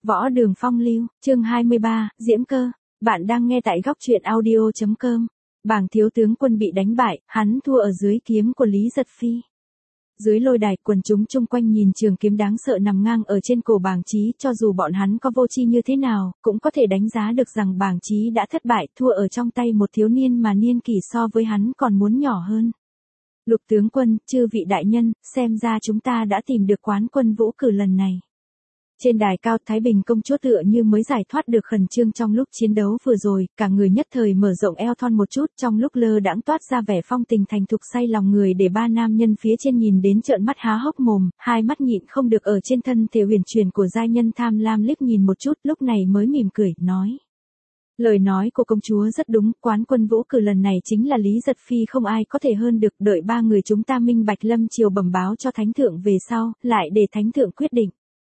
Võ Đường Phong lưu, chương 23, Diễm Cơ. Bạn đang nghe tại góc truyện audio.com. Bàng thiếu tướng quân bị đánh bại, hắn thua ở dưới kiếm của Lý Giật Phi. Dưới lôi đài, quần chúng chung quanh nhìn trường kiếm đáng sợ nằm ngang ở trên cổ Bàng Chí, cho dù bọn hắn có vô tri như thế nào, cũng có thể đánh giá được rằng Bàng Chí đã thất bại, thua ở trong tay một thiếu niên mà niên kỷ so với hắn còn muốn nhỏ hơn. Lục tướng quân, chư vị đại nhân, xem ra chúng ta đã tìm được quán quân vũ cử lần này. Trên đài cao, Thái Bình công chúa tựa như mới giải thoát được khẩn trương trong lúc chiến đấu vừa rồi, cả người nhất thời mở rộng eo thon một chút, trong lúc lơ đãng toát ra vẻ phong tình thành thục say lòng người, để ba nam nhân phía trên nhìn đến trợn mắt há hốc mồm, hai mắt nhịn không được ở trên thân thể huyền chuyển của giai nhân tham lam liếc nhìn một chút, lúc này mới mỉm cười, nói. Lời nói của công chúa rất đúng, quán quân vũ cử lần này chính là Lý Giật Phi, không ai có thể hơn được, đợi ba người chúng ta minh bạch lâm triều bẩm báo cho thánh thượng về sau, lại để thánh thượng quyết định.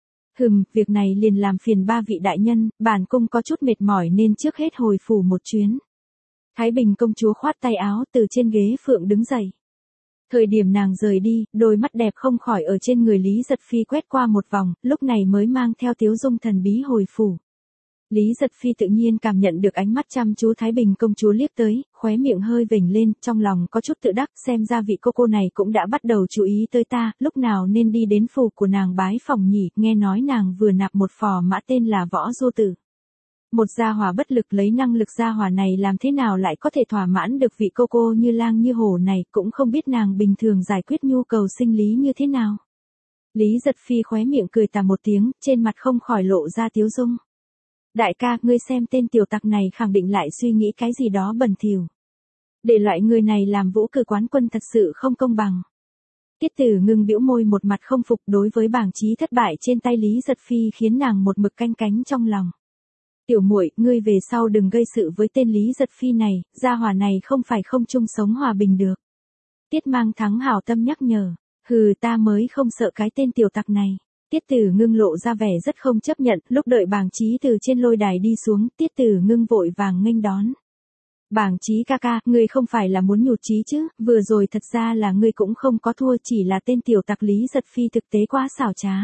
Việc này liền làm phiền ba vị đại nhân, bản cung có chút mệt mỏi nên trước hết hồi phủ một chuyến. Thái Bình công chúa khoát tay áo, từ trên ghế phượng đứng dậy. Thời điểm nàng rời đi, đôi mắt đẹp không khỏi ở trên người Lý Giật Phi quét qua một vòng, lúc này mới mang theo tiếu dung thần bí hồi phủ. Lý Giật Phi tự nhiên cảm nhận được ánh mắt chăm chú Thái Bình công chúa liếc tới, khóe miệng hơi vểnh lên, trong lòng có chút tự đắc, xem ra vị cô này cũng đã bắt đầu chú ý tới ta, lúc nào nên đi đến phủ của nàng bái phỏng nhỉ, nghe nói nàng vừa nạp một phò mã tên là Võ Du Tử. Một gia hỏa bất lực, lấy năng lực gia hỏa này làm thế nào lại có thể thỏa mãn được vị cô như lang như hổ này, cũng không biết nàng bình thường giải quyết nhu cầu sinh lý như thế nào. Lý Giật Phi khóe miệng cười tà một tiếng, trên mặt không khỏi lộ ra tiếu dung. Đại ca, ngươi xem tên tiểu tặc này khẳng định lại suy nghĩ cái gì đó bẩn thỉu. Để loại người này làm vũ cử quán quân thật sự không công bằng. Tiết Tử Ngưng bĩu môi, một mặt không phục, đối với Bàng Chí thất bại trên tay Lý Giật Phi khiến nàng một mực canh cánh trong lòng. Tiểu muội, ngươi về sau đừng gây sự với tên Lý Giật Phi này, gia hỏa này không phải không chung sống hòa bình được. Tiết Mang Thắng hảo tâm nhắc nhở, ta mới không sợ cái tên tiểu tặc này. Tiết Tử Ngưng lộ ra vẻ rất không chấp nhận, lúc đợi Bàng Chí từ trên lôi đài đi xuống, Tiết Tử Ngưng vội vàng nghênh đón. Bàng Chí ca ca, ngươi không phải là muốn nhụt chí chứ, vừa rồi thật ra là ngươi cũng không có thua, chỉ là tên tiểu tặc Lý Giật Phi thực tế quá xảo trá.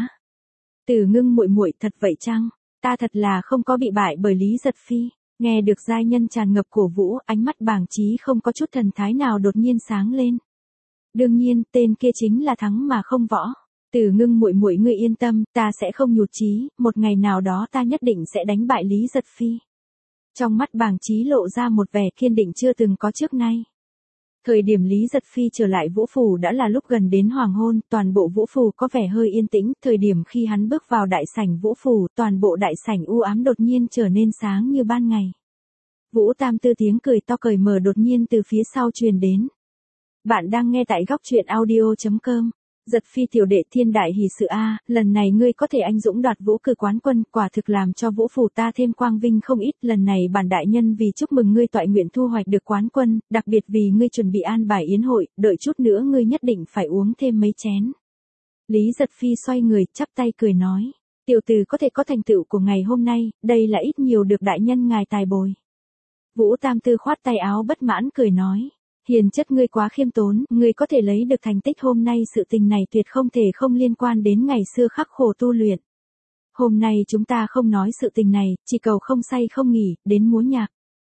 Tử Ngưng muội muội, thật vậy chăng? Ta thật là không có bị bại bởi Lý Giật Phi. Nghe được giai nhân tràn ngập cổ vũ, ánh mắt Bàng Chí không có chút thần thái nào đột nhiên sáng lên. Đương nhiên, tên kia chính là thắng mà không võ. Tử Ngưng muội muội, ngươi yên tâm, ta sẽ không nhụt chí, một ngày nào đó ta nhất định sẽ đánh bại Lý Giật Phi. Trong mắt Bàng Chí lộ ra một vẻ kiên định chưa từng có trước nay. Thời điểm Lý Giật Phi trở lại Vũ Phủ đã là lúc gần đến hoàng hôn, toàn bộ Vũ Phủ có vẻ hơi yên tĩnh, thời điểm khi hắn bước vào đại sảnh Vũ Phủ, toàn bộ đại sảnh u ám đột nhiên trở nên sáng như ban ngày. Vũ Tam Tư tiếng cười to cởi mở đột nhiên từ phía sau truyền đến. Bạn đang nghe tại góc truyện audio.com. Giật Phi tiểu đệ, thiên đại hỷ sự a, lần này ngươi có thể anh dũng đoạt vũ cử quán quân, quả thực làm cho Vũ Phủ ta thêm quang vinh không ít, lần này bản đại nhân vì chúc mừng ngươi toại nguyện thu hoạch được quán quân, đặc biệt vì ngươi chuẩn bị an bài yến hội, đợi chút nữa ngươi nhất định phải uống thêm mấy chén. Lý Giật Phi xoay người, chắp tay cười nói, tiểu tử có thể có thành tựu của ngày hôm nay, đây là ít nhiều được đại nhân ngài tài bồi. Vũ Tam Tư khoát tay áo bất mãn cười nói. Hiền chất, ngươi quá khiêm tốn, ngươi có thể lấy được thành tích hôm nay, sự tình này tuyệt không thể không liên quan đến ngày xưa khắc khổ tu luyện. Hôm nay chúng ta không nói sự tình này, chỉ cầu không say không nghỉ, đến múa nhạc.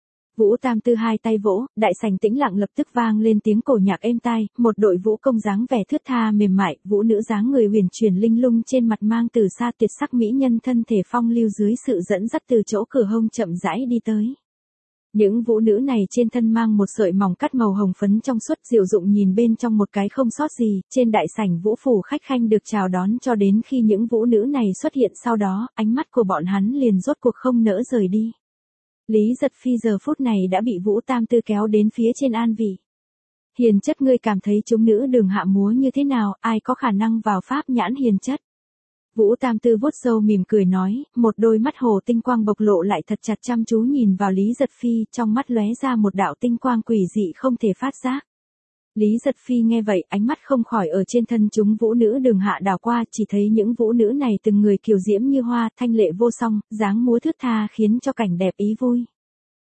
Vũ Tam Tư hai tay vỗ, đại sảnh tĩnh lặng lập tức vang lên tiếng cổ nhạc êm tai, một đội vũ công dáng vẻ thướt tha mềm mại, vũ nữ dáng người huyền chuyển linh lung trên mặt mang từ xa tuyệt sắc mỹ nhân thân thể phong lưu dưới sự dẫn dắt từ chỗ cửa hông chậm rãi đi tới. Những vũ nữ này trên thân mang một sợi mỏng cắt màu hồng phấn trong suốt, diệu dụng nhìn bên trong một cái không sót gì, trên đại sảnh Vũ Phủ khách khanh được chào đón cho đến khi những vũ nữ này xuất hiện, sau đó, ánh mắt của bọn hắn liền rốt cuộc không nỡ rời đi. Lý Giật Phi giờ phút này đã bị Vũ Tam Tư kéo đến phía trên an vị. Hiền chất, ngươi cảm thấy chúng nữ đường hạ múa như thế nào, ai có khả năng vào pháp nhãn hiền chất? Vũ Tam Tư vuốt râu mỉm cười nói, một đôi mắt hồ tinh quang bộc lộ lại thật chặt chăm chú nhìn vào Lý Giật Phi, trong mắt lóe ra một đạo tinh quang quỷ dị không thể phát giác. Lý Giật Phi nghe vậy, ánh mắt không khỏi ở trên thân chúng vũ nữ đường hạ đảo qua, chỉ thấy những vũ nữ này từng người kiều diễm như hoa, thanh lệ vô song, dáng múa thướt tha khiến cho cảnh đẹp ý vui.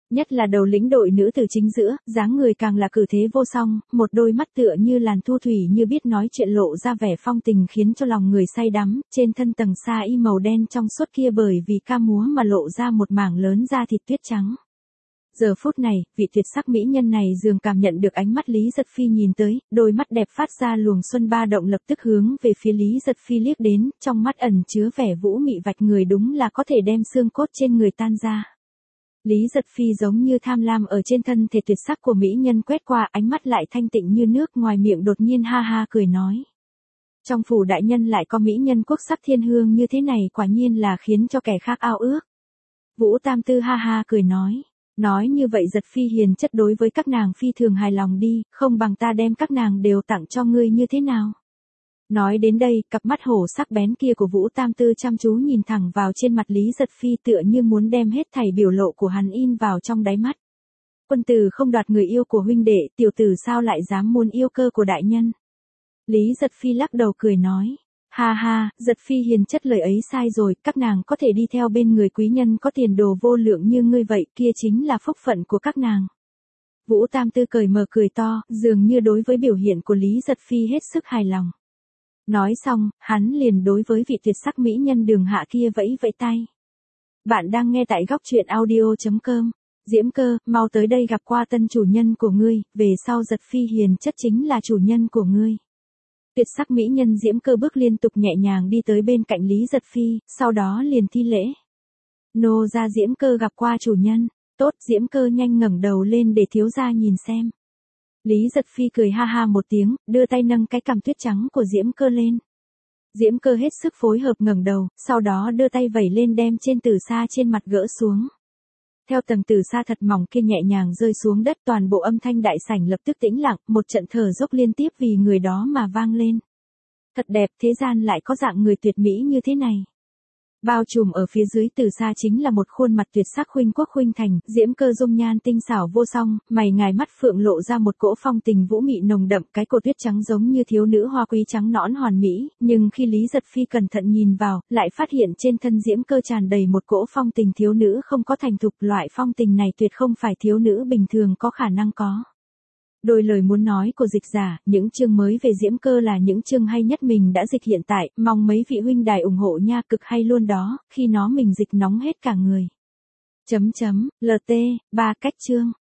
Nhất là đầu lĩnh đội nữ từ chính giữa, dáng người càng là cử thế vô song, một đôi mắt tựa như làn thu thủy như biết nói chuyện lộ ra vẻ phong tình khiến cho lòng người say đắm, trên thân tầng sa y màu đen trong suốt kia bởi vì ca múa mà lộ ra một mảng lớn da thịt tuyết trắng. Giờ phút này, vị tuyệt sắc mỹ nhân này dường cảm nhận được ánh mắt Lý Giật Phi nhìn tới, đôi mắt đẹp phát ra luồng xuân ba động lập tức hướng về phía Lý Giật Phi liếc đến, trong mắt ẩn chứa vẻ vũ mị vạch người đúng là có thể đem xương cốt trên người tan ra. Lý Giật Phi giống như tham lam ở trên thân thể tuyệt sắc của mỹ nhân quét qua, ánh mắt lại thanh tịnh như nước, ngoài miệng đột nhiên ha ha cười nói. Trong phủ đại nhân lại có mỹ nhân quốc sắc thiên hương như thế này, quả nhiên là khiến cho kẻ khác ao ước. Vũ Tam Tư ha ha cười nói. Nói như vậy Giật Phi hiền chất đối với các nàng phi thường hài lòng đi, không bằng ta đem các nàng đều tặng cho ngươi như thế nào. Nói đến đây, cặp mắt hổ sắc bén kia của Vũ Tam Tư chăm chú nhìn thẳng vào trên mặt Lý Giật Phi tựa như muốn đem hết thảy biểu lộ của hắn in vào trong đáy mắt. Quân tử không đoạt người yêu của huynh đệ, tiểu tử sao lại dám muốn yêu cơ của đại nhân. Lý Giật Phi lắc đầu cười nói. Ha ha, Giật Phi hiền chất lời ấy sai rồi, các nàng có thể đi theo bên người quý nhân có tiền đồ vô lượng như ngươi vậy, kia chính là phúc phận của các nàng. Vũ Tam Tư cười mờ cười to, dường như đối với biểu hiện của Lý Giật Phi hết sức hài lòng. Nói xong, hắn liền đối với vị tuyệt sắc mỹ nhân Đường Hạ kia vẫy vẫy tay. Bạn đang nghe tại góc truyện audio.com. Diễm Cơ, mau tới đây gặp qua tân chủ nhân của ngươi, về sau Giật Phi hiền chất chính là chủ nhân của ngươi. Tuyệt sắc mỹ nhân Diễm Cơ bước liên tục nhẹ nhàng đi tới bên cạnh Lý Giật Phi, sau đó liền thi lễ. Nô gia Diễm Cơ gặp qua chủ nhân. Tốt, Diễm Cơ nhanh ngẩng đầu lên để thiếu gia nhìn xem. Lý Giật Phi cười ha ha một tiếng, đưa tay nâng cái cằm tuyết trắng của Diễm Cơ lên. Diễm Cơ hết sức phối hợp ngẩng đầu, sau đó đưa tay vẩy lên đem trên tử sa trên mặt gỡ xuống. Theo tầng tử sa thật mỏng kia nhẹ nhàng rơi xuống đất, toàn bộ âm thanh đại sảnh lập tức tĩnh lặng, một trận thở dốc liên tiếp vì người đó mà vang lên. Thật đẹp, thế gian lại có dạng người tuyệt mỹ như thế này. Bao trùm ở phía dưới tử sa chính là một khuôn mặt tuyệt sắc khuynh quốc khuynh thành, Diễm Cơ dung nhan tinh xảo vô song, mày ngài mắt phượng lộ ra một cỗ phong tình vũ mị nồng đậm, cái cổ tuyết trắng giống như thiếu nữ hoa quý trắng nõn hoàn mỹ, nhưng khi Lý Giật Phi cẩn thận nhìn vào, lại phát hiện trên thân Diễm Cơ tràn đầy một cỗ phong tình thiếu nữ không có thành thục, loại phong tình này tuyệt không phải thiếu nữ bình thường có khả năng có. Đôi lời muốn nói của dịch giả, những chương mới về Diễm Cơ là những chương hay nhất mình đã dịch hiện tại, mong mấy vị huynh đài ủng hộ nha, cực hay luôn đó, khi nó mình dịch nóng hết cả người. LT, 3 cách chương.